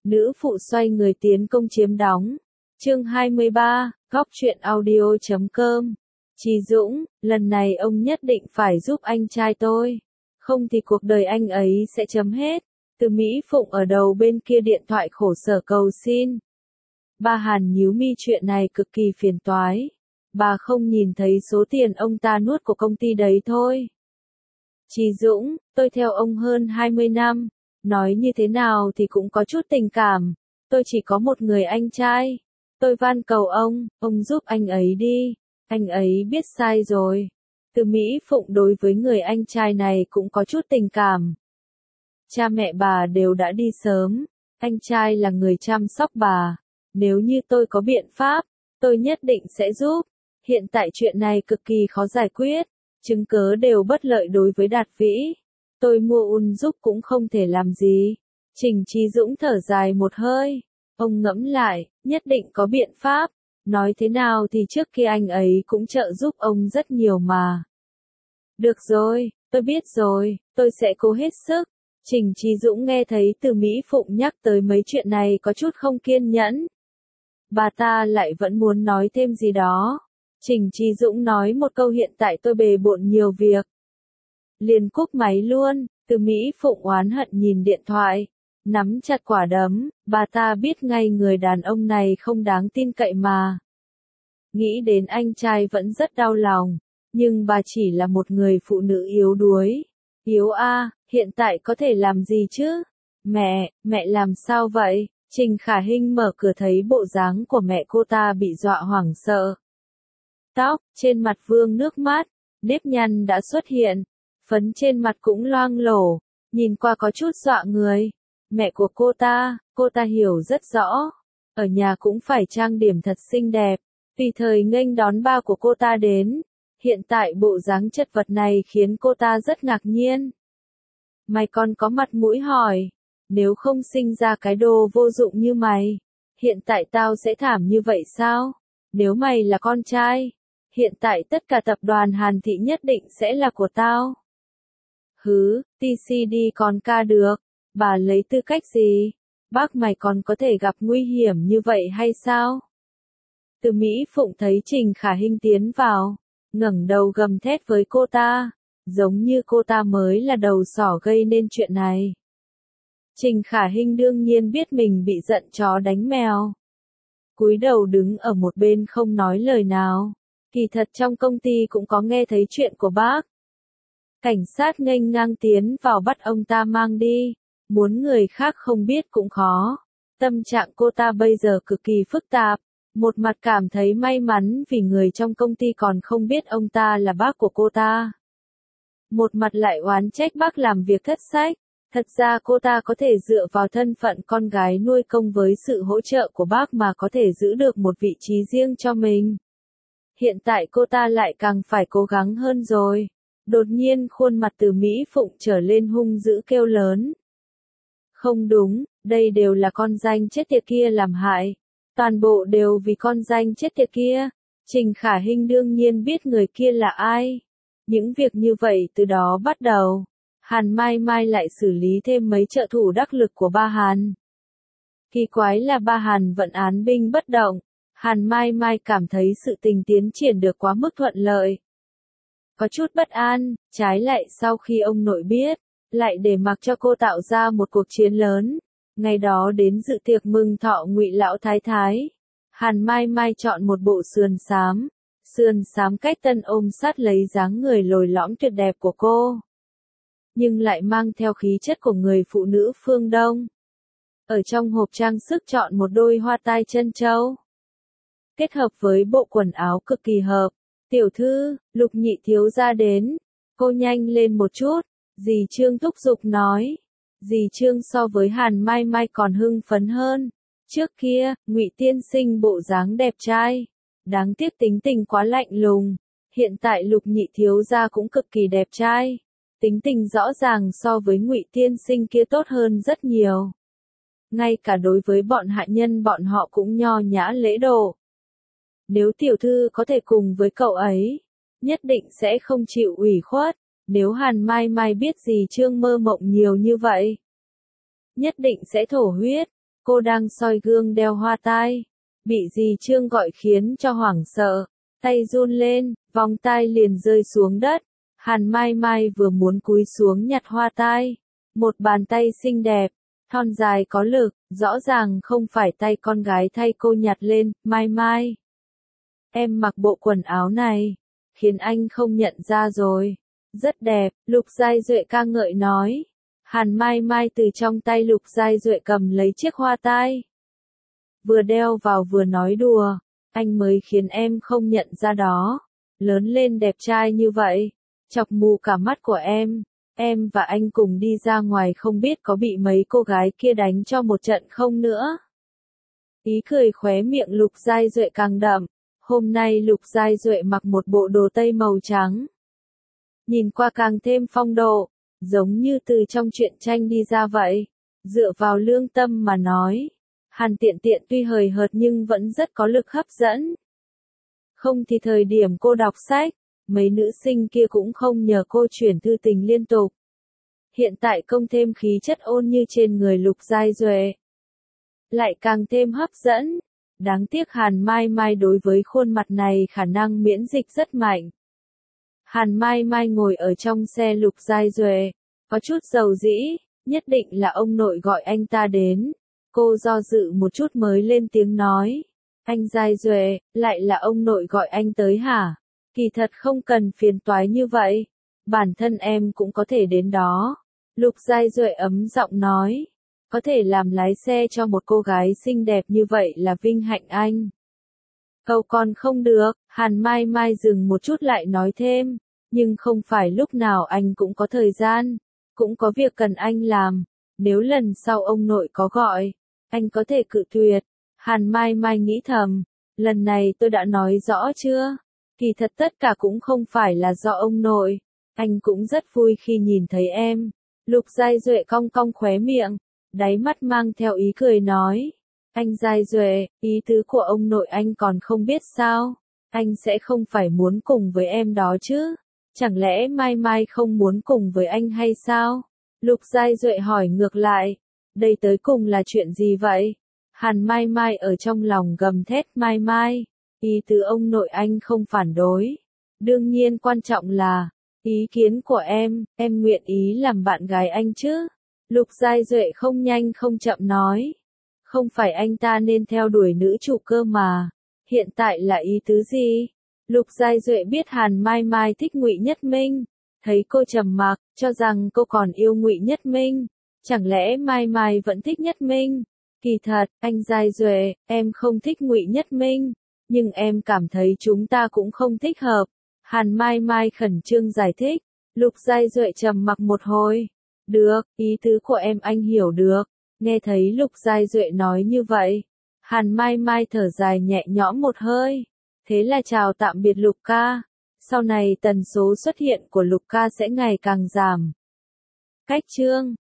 Nữ phụ xoay người tiến công chiếm đóng. Chương 23, Góc truyện audio.com. Chí Dũng, lần này ông nhất định phải giúp anh trai tôi. Không thì cuộc đời anh ấy sẽ chấm hết. Từ Mỹ Phụng ở đầu bên kia điện thoại khổ sở cầu xin. Ba Hàn nhíu mi, chuyện này cực kỳ phiền toái. Bà không nhìn thấy số tiền ông ta nuốt của công ty đấy thôi. Chí Dũng, tôi theo ông hơn 20 năm. Nói như thế nào thì cũng có chút tình cảm. Tôi chỉ có một người anh trai. Tôi van cầu ông giúp anh ấy đi. Anh ấy biết sai rồi. Từ Mỹ Phụng đối với người anh trai này cũng có chút tình cảm. Cha mẹ bà đều đã đi sớm. Anh trai là người chăm sóc bà. Nếu như tôi có biện pháp, tôi nhất định sẽ giúp. Hiện tại chuyện này cực kỳ khó giải quyết. Chứng cớ đều bất lợi đối với Đạt Vĩ. Tôi mua giúp cũng không thể làm gì. Trình Chí Dũng thở dài một hơi. Ông ngẫm lại, nhất định có biện pháp. Nói thế nào thì trước kia anh ấy cũng trợ giúp ông rất nhiều mà. Được rồi, tôi biết rồi, tôi sẽ cố hết sức. Trình Chí Dũng nghe thấy Từ Mỹ Phụng nhắc tới mấy chuyện này có chút không kiên nhẫn. Bà ta lại vẫn muốn nói thêm gì đó. Trình Chí Dũng nói một câu, hiện tại tôi bề bộn nhiều việc. Liền cúp máy luôn. Từ Mỹ Phụng oán hận nhìn điện thoại, nắm chặt quả đấm, bà ta biết ngay người đàn ông này không đáng tin cậy mà. Nghĩ đến anh trai vẫn rất đau lòng, nhưng bà chỉ là một người phụ nữ yếu đuối. Yếu a, hiện tại có thể làm gì chứ? Mẹ làm sao vậy? Trình Khả Hinh mở cửa thấy bộ dáng của mẹ cô ta bị dọa hoảng sợ. Tóc trên mặt vương nước mắt, nếp nhăn đã xuất hiện, phấn trên mặt cũng loang lổ, nhìn qua có chút dọa người. Mẹ của cô ta hiểu rất rõ. Ở nhà cũng phải trang điểm thật xinh đẹp, tùy thời nghênh đón ba của cô ta đến. Hiện tại bộ dáng chật vật này khiến cô ta rất ngạc nhiên. Mày còn có mặt mũi hỏi, nếu không sinh ra cái đồ vô dụng như mày, hiện tại tao sẽ thảm như vậy sao? Nếu mày là con trai, hiện tại tất cả tập đoàn Hàn Thị nhất định sẽ là của tao. Hứ, TCD còn ca được, bà lấy tư cách gì? Bác mày còn có thể gặp nguy hiểm như vậy hay sao? Từ Mỹ Phụng thấy Trình Khả Hinh tiến vào, ngẩng đầu gầm thét với cô ta, giống như cô ta mới là đầu sỏ gây nên chuyện này. Trình Khả Hinh đương nhiên biết mình bị giận chó đánh mèo. Cúi đầu đứng ở một bên không nói lời nào. Kỳ thật trong công ty cũng có nghe thấy chuyện của bác. Cảnh sát nghênh ngang tiến vào bắt ông ta mang đi. Muốn người khác không biết cũng khó. Tâm trạng cô ta bây giờ cực kỳ phức tạp. Một mặt cảm thấy may mắn vì người trong công ty còn không biết ông ta là bác của cô ta. Một mặt lại oán trách bác làm việc thất sách. Thật ra cô ta có thể dựa vào thân phận con gái nuôi công với sự hỗ trợ của bác mà có thể giữ được một vị trí riêng cho mình. Hiện tại cô ta lại càng phải cố gắng hơn rồi. Đột nhiên khuôn mặt Từ Mỹ Phụng trở lên hung dữ kêu lớn. Không đúng, đây đều là con danh chết tiệt kia làm hại. Toàn bộ đều vì con danh chết tiệt kia. Trình Khả Hinh đương nhiên biết người kia là ai. Những việc như vậy từ đó bắt đầu. Hàn Mai Mai lại xử lý thêm mấy trợ thủ đắc lực của ba Hàn. Kỳ quái là ba Hàn vẫn án binh bất động. Hàn Mai Mai cảm thấy sự tình tiến triển được quá mức thuận lợi. Có chút bất an, trái lại sau khi ông nội biết, lại để mặc cho cô tạo ra một cuộc chiến lớn. Ngày đó đến dự tiệc mừng thọ Ngụy lão thái thái. Hàn Mai Mai chọn một bộ sườn xám cách tân ôm sát lấy dáng người lồi lõm tuyệt đẹp của cô. Nhưng lại mang theo khí chất của người phụ nữ phương Đông. Ở trong hộp trang sức chọn một đôi hoa tai trân châu. Kết hợp với bộ quần áo cực kỳ hợp. Tiểu thư, Lục nhị thiếu gia đến. Cô nhanh lên một chút. Dì Trương thúc giục nói. Dì Trương so với Hàn Mai Mai còn hưng phấn hơn. Trước kia, Ngụy tiên sinh bộ dáng đẹp trai. Đáng tiếc tính tình quá lạnh lùng. Hiện tại Lục nhị thiếu gia cũng cực kỳ đẹp trai. Tính tình rõ ràng so với Ngụy tiên sinh kia tốt hơn rất nhiều. Ngay cả đối với bọn hạ nhân bọn họ cũng nho nhã lễ độ. Nếu tiểu thư có thể cùng với cậu ấy, nhất định sẽ không chịu ủy khuất. Nếu Hàn Mai Mai biết gì Trương mơ mộng nhiều như vậy, nhất định sẽ thổ huyết. Cô đang soi gương đeo hoa tai. Bị dì Trương gọi khiến cho hoảng sợ. Tay run lên, vòng tai liền rơi xuống đất. Hàn Mai Mai vừa muốn cúi xuống nhặt hoa tai. Một bàn tay xinh đẹp, thon dài có lực, rõ ràng không phải tay con gái thay cô nhặt lên. Mai Mai, em mặc bộ quần áo này, khiến anh không nhận ra rồi. Rất đẹp, Lục Giai Duệ ca ngợi nói. Hàn Mai Mai từ trong tay Lục Giai Duệ cầm lấy chiếc hoa tai. Vừa đeo vào vừa nói đùa, anh mới khiến em không nhận ra đó. Lớn lên đẹp trai như vậy, chọc mù cả mắt của em và anh cùng đi ra ngoài không biết có bị mấy cô gái kia đánh cho một trận không nữa. Ý cười khóe miệng Lục Giai Duệ càng đậm, hôm nay Lục Giai Duệ mặc một bộ đồ tây màu trắng. Nhìn qua càng thêm phong độ, giống như từ trong truyện tranh đi ra vậy. Dựa vào lương tâm mà nói, Hàn Tiện Tiện tuy hời hợt nhưng vẫn rất có lực hấp dẫn. Không thì thời điểm cô đọc sách, mấy nữ sinh kia cũng không nhờ cô chuyển thư tình liên tục. Hiện tại công thêm khí chất ôn như trên người Lục Giai Duệ, lại càng thêm hấp dẫn. Đáng tiếc Hàn Mai Mai đối với khuôn mặt này khả năng miễn dịch rất mạnh. Hàn Mai Mai ngồi ở trong xe Lục Giai Duệ, có chút dầu dĩ, nhất định là ông nội gọi anh ta đến. Cô do dự một chút mới lên tiếng nói. Anh Giai Duệ, lại là ông nội gọi anh tới hả? Kỳ thật không cần phiền toái như vậy. Bản thân em cũng có thể đến đó. Lục Giai Duệ ấm giọng nói. Có thể làm lái xe cho một cô gái xinh đẹp như vậy là vinh hạnh anh. Cậu còn không được, Hàn Mai Mai dừng một chút lại nói thêm. Nhưng không phải lúc nào anh cũng có thời gian, cũng có việc cần anh làm. Nếu lần sau ông nội có gọi, anh có thể cự tuyệt. Hàn Mai Mai nghĩ thầm, lần này tôi đã nói rõ chưa? Kỳ thật tất cả cũng không phải là do ông nội. Anh cũng rất vui khi nhìn thấy em. Lục Giai Duệ cong cong khóe miệng, đáy mắt mang theo ý cười nói. Anh Giai Duệ, ý tứ của ông nội anh còn không biết sao? Anh sẽ không phải muốn cùng với em đó chứ? Chẳng lẽ Mai Mai không muốn cùng với anh hay sao? Lục Giai Duệ hỏi ngược lại. Đây tới cùng là chuyện gì vậy? Hàn Mai Mai ở trong lòng gầm thét Mai Mai. Ý tứ ông nội anh không phản đối. Đương nhiên quan trọng là, ý kiến của em nguyện ý làm bạn gái anh chứ? Lục Giai Duệ không nhanh không chậm nói. Không phải anh ta nên theo đuổi nữ chủ cơ mà. Hiện tại là ý tứ gì? Lục Giai Duệ biết Hàn Mai Mai thích Ngụy Nhất Minh, thấy cô trầm mặc, cho rằng cô còn yêu Ngụy Nhất Minh. Chẳng lẽ Mai Mai vẫn thích Nhất Minh? Kỳ thật, anh Giai Duệ, em không thích Ngụy Nhất Minh, nhưng em cảm thấy chúng ta cũng không thích hợp. Hàn Mai Mai khẩn trương giải thích. Lục Giai Duệ trầm mặc một hồi. Được, ý tứ của em anh hiểu được. Nghe thấy Lục Giai Duệ nói như vậy, Hàn Mai Mai thở dài nhẹ nhõm một hơi. Thế là chào tạm biệt Lục ca. Sau này tần số xuất hiện của Lục ca sẽ ngày càng giảm. Cách chương